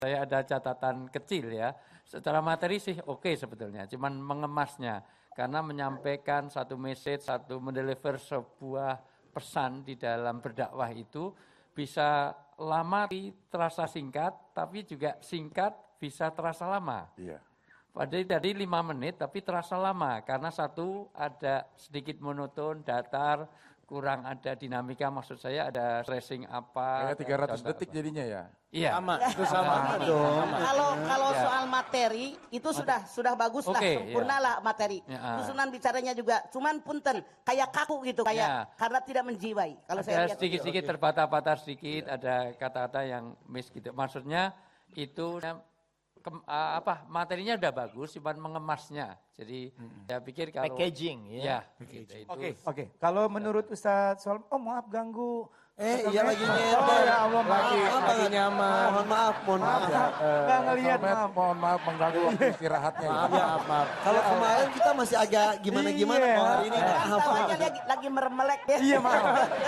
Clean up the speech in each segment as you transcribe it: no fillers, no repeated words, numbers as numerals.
Saya ada catatan kecil ya. Secara materi sih oke sebetulnya, cuman mengemasnya. Karena menyampaikan satu message, mendeliver sebuah pesan di dalam berdakwah itu bisa lama terasa singkat, tapi juga singkat bisa terasa lama. Iya. Padahal tadi 5 menit tapi terasa lama karena satu ada sedikit monoton, datar, kurang ada dinamika, maksud saya ada stressing apa. Kayak 300 detik jadinya ya? Iya. Sama, itu sama dong. Kalau soal materi itu sudah bagus lah, sempurna lah materi. Susunan bicaranya juga, cuman punten kayak kaku gitu, kayak karena tidak menjiwai. Kalau saya lihat sedikit-sedikit terbata-bata sedikit, ada kata-kata yang miss gitu. Maksudnya itu materinya udah bagus, cuman mengemasnya. Jadi saya pikir kalau packaging ya. Oke. Kalau menurut Ustadz Soal, maaf ganggu. Iya lagi ya Allah, lagi nyaman. Mohon maaf ya. Nggak ngelihat, Mohon maaf mengganggu waktu istirahatnya. Maaf. Kalau kemarin kita masih agak gimana-gimana, kalau hari ini tawanya lagi meremelek ya. Iya maaf.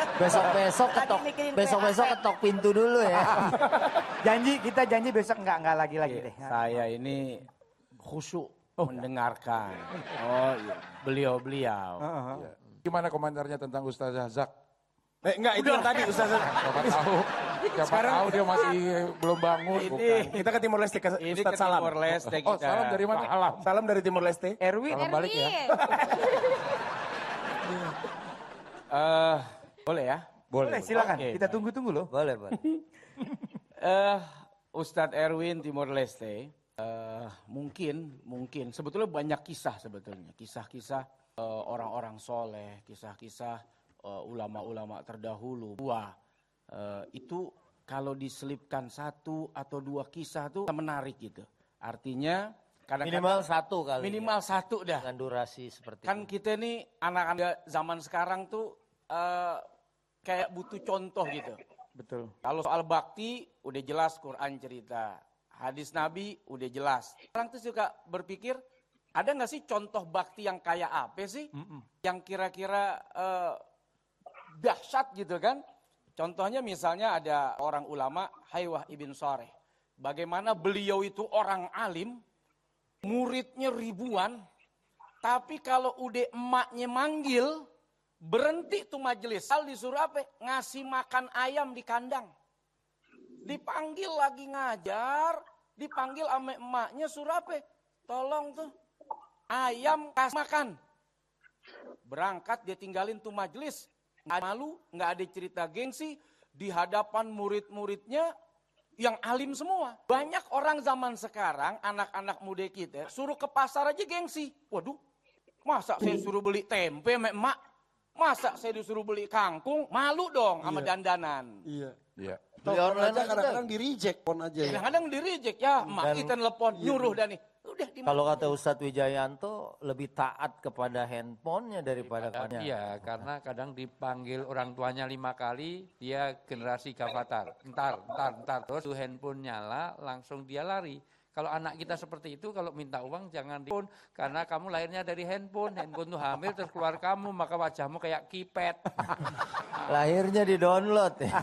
Besok ketok pintu dulu ya. Kita janji besok nggak lagi deh. Saya ini khusyuk mendengarkan. Oh iya, beliau. Gimana komentarnya tentang Ustaz Zak? Enggak, itu yang tadi Ustaz. Siapa tahu dia masih belum bangun. Kita ke Timor Leste, ke Ustaz Salam. Timor Leste kita. Oh, salam dari mana? Salam dari Timor Leste. Erwin. Salam balik ya. Boleh ya? Boleh, silakan. Okay. Kita tunggu loh. Boleh. Ustadz Erwin Timor Leste, mungkin sebetulnya banyak kisah sebetulnya. Kisah-kisah orang-orang soleh, kisah-kisah ulama-ulama terdahulu. Itu kalau diselipkan 1 atau 2 kisah tuh menarik gitu. Artinya minimal 1 kali. Minimal 1 dah. Dengan durasi seperti kan ini. kita nih anak-anak zaman sekarang tuh kayak butuh contoh gitu. Betul. Kalau soal bakti udah jelas Quran cerita, hadis Nabi udah jelas. Orang tuh suka berpikir ada nggak sih contoh bakti yang kayak apa sih? Yang kira-kira dahsyat gitu kan. Contohnya misalnya ada orang ulama Haywah ibn Shareh. Bagaimana beliau itu orang alim, muridnya ribuan, tapi kalau udah emaknya manggil, berhenti tuh majelis. Disuruh apa? Ngasih makan ayam di kandang. Dipanggil lagi ngajar, dipanggil sama emaknya suruh apa? Tolong tuh ayam kasih makan. Berangkat dia tinggalin tuh majelis. Nggak malu, nggak ada cerita gengsi, di hadapan murid-muridnya yang alim semua. Banyak orang zaman sekarang, anak-anak muda kita, suruh ke pasar aja gengsi. Waduh, masa saya suruh beli tempe sama emak? Masa saya disuruh beli kangkung? Malu dong sama dandanan. Iya. Beli online aja kadang-kadang di reject pon aja. Kadang-kadang di reject ya, emak kita telepon, nyuruh dan nih. Udah, kalau kata Ustadz Wijayanto lebih taat kepada handphonenya daripada kepada. Iya, karena kadang dipanggil orang tuanya 5 kali, dia generasi gavatar. Entar. Terus handphone nyala, langsung dia lari. Kalau anak kita seperti itu, kalau minta uang jangan di handphone. Karena kamu lahirnya dari handphone tuh hamil, terus keluar kamu, maka wajahmu kayak kipet. Lahirnya di download ya.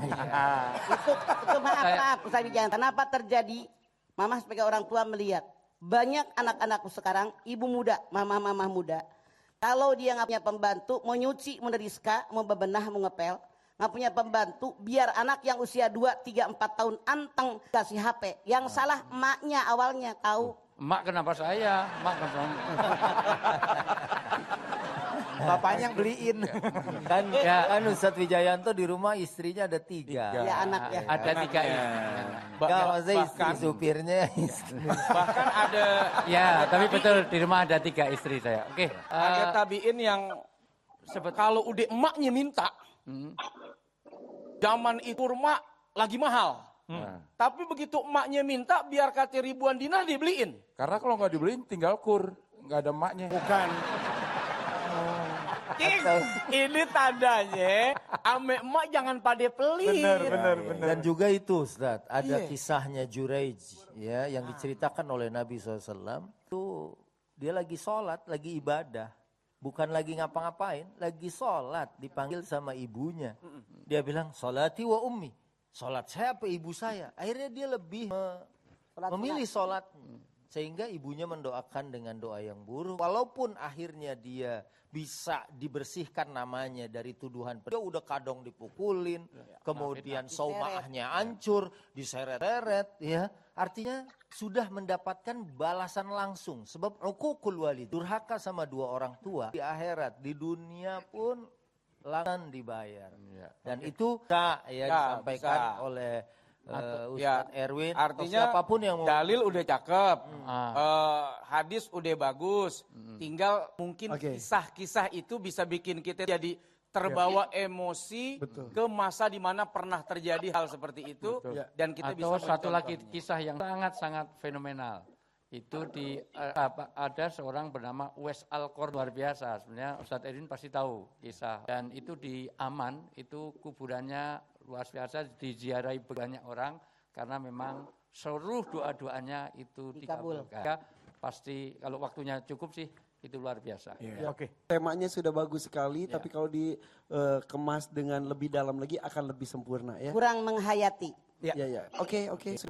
Itu maaf Ustaz Wijayanto. Kenapa terjadi? Mama sebagai orang tua melihat. Banyak anak-anakku sekarang, ibu muda, mama-mama muda. Kalau dia nggak punya pembantu, mau nyuci, mau neriska, mau bebenah, mau ngepel. Nggak punya pembantu, biar anak yang usia 2, 3, 4 tahun anteng kasih HP. Yang salah emaknya awalnya tahu. Emak kenapa saya? Emak kenapa? Bapaknya yang beliin. Kan Ustadz Wijayanto di rumah istrinya ada 3. Ya anak ya. Ada 3 istri. Enggak, maksudnya istri supirnya. Bahkan ada. Ya, tapi betul di rumah ada 3 istri saya. Oke. Ada tabiin yang kalau udah emaknya minta. Zaman itu kurma lagi mahal. Tapi begitu emaknya minta, biar kata ribuan dinar dibeliin. Karena kalau nggak dibeliin tinggal kur, nggak ada emaknya. Bukan. Ini tandanya ame emak jangan pada pelit. Benar. Dan juga itu Ustadz, ada kisahnya Juraij ya, yang diceritakan oleh Nabi SAW. Itu dia lagi sholat, lagi ibadah. Bukan lagi ngapa-ngapain, lagi sholat, dipanggil sama ibunya. Dia bilang, sholati wa ummi. Sholat saya apa ibu saya? Akhirnya dia lebih memilih sholat. Sehingga ibunya mendoakan dengan doa yang buruk. Walaupun akhirnya dia bisa dibersihkan namanya dari tuduhan. Dia udah kadang dipukulin, kemudian saumaahnya hancur, diseret-seret. Ya. Artinya sudah mendapatkan balasan langsung. Sebab uququl walid, durhaka sama dua orang tua. Di akhirat, di dunia pun langsung dibayar. Dan itu disampaikan oleh Ustadz Erwin, artinya siapapun yang mau dalil udah cakep, hadis udah bagus, tinggal mungkin kisah-kisah itu bisa bikin kita jadi terbawa emosi ke masa di mana pernah terjadi hal seperti itu dan kita bisa satu lagi kisah yang sangat-sangat fenomenal. Itu ada seorang bernama Uwais Al-Qarni, luar biasa. Sebenarnya Ustadz Erwin pasti tahu kisah. Dan itu di Aman, itu kuburannya luar biasa, diziarahi banyak orang karena memang seluruh doa-doanya itu dikabulkan. Pasti kalau waktunya cukup sih itu luar biasa. Temanya sudah bagus sekali, tapi kalau dikemas dengan lebih dalam lagi akan lebih sempurna ya. Kurang menghayati. Oke.